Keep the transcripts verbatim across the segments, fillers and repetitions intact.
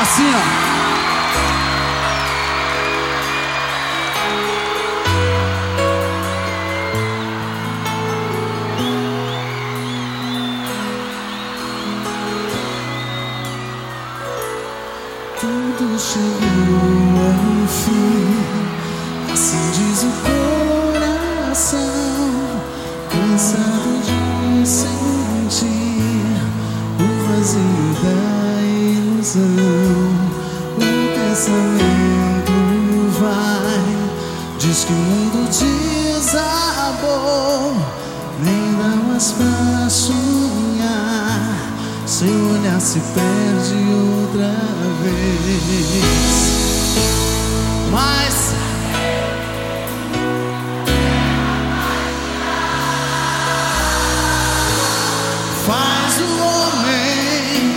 assim, ó. Tudo chegou ao fim, assim diz o coração, cansado de sentir o vazio da ilusão. O pensamento vai, diz que o mundo desabou, nem dá mais pra sonhar. Seu olhar se perde outra vez. Mas faz o homem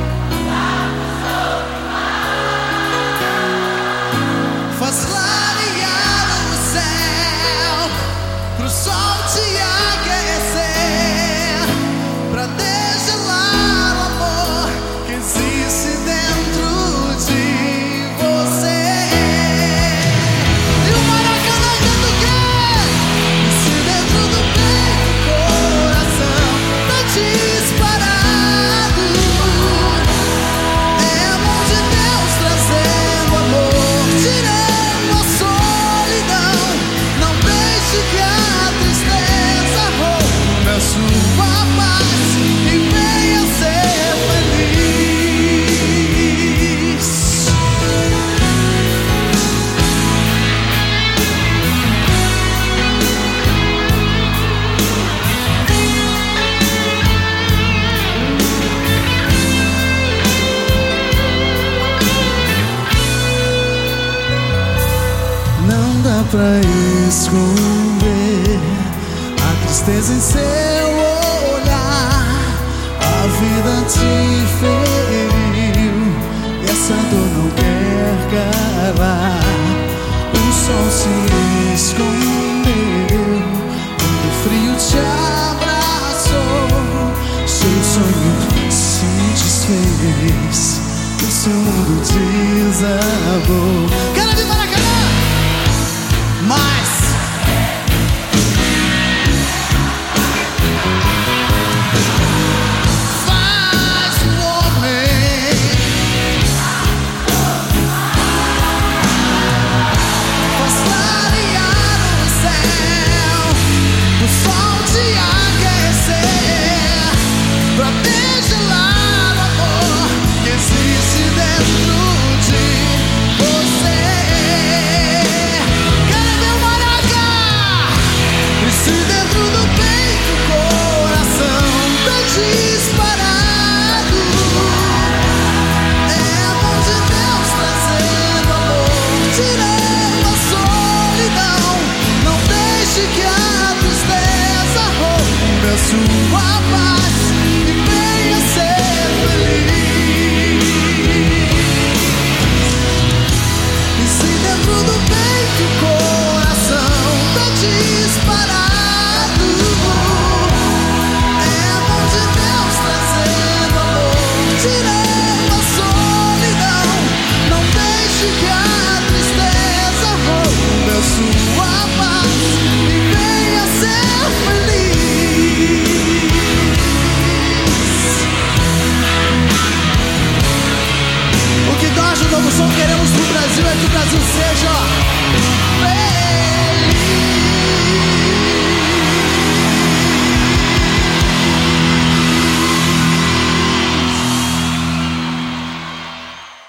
faz clarear o céu pro sol te aquecer, pra degelar o amor que existe dentro de você. E o Maracanã canta o quê? Se dentro do peito o coração tá disparado, é a mão de Deus trazendo amor, tirando a solidão. Não deixe que a tristeza roube a sua paz e venha ser feliz. Não dá pra esconder a tristeza em seu olhar. A vida te feriu e essa dor não quer calar. O sol se escondeu quando o frio te abraçou. Seu sonho se desfez, o seu mundo desabou. Quero de Maracanã! Mas faz o homem faz clarear o céu, o sol te aquecer, pra degelar o amor que existe dentro de você. Quero ver o Maraca! E se dentro do peito o coração tá disparado, é a mão de Deus trazendo amor, tirando a solidão. Não deixe que a tristeza roube a sua paz e venha ser feliz. E se dentro do peito o coração tá disparado, é a mão de Deus trazendo amor, tirando a solidão. Não deixe que a tristeza roube a sua paz e venha ser feliz. O que nós do Novo Som queremos pro Brasil é que o Brasil seja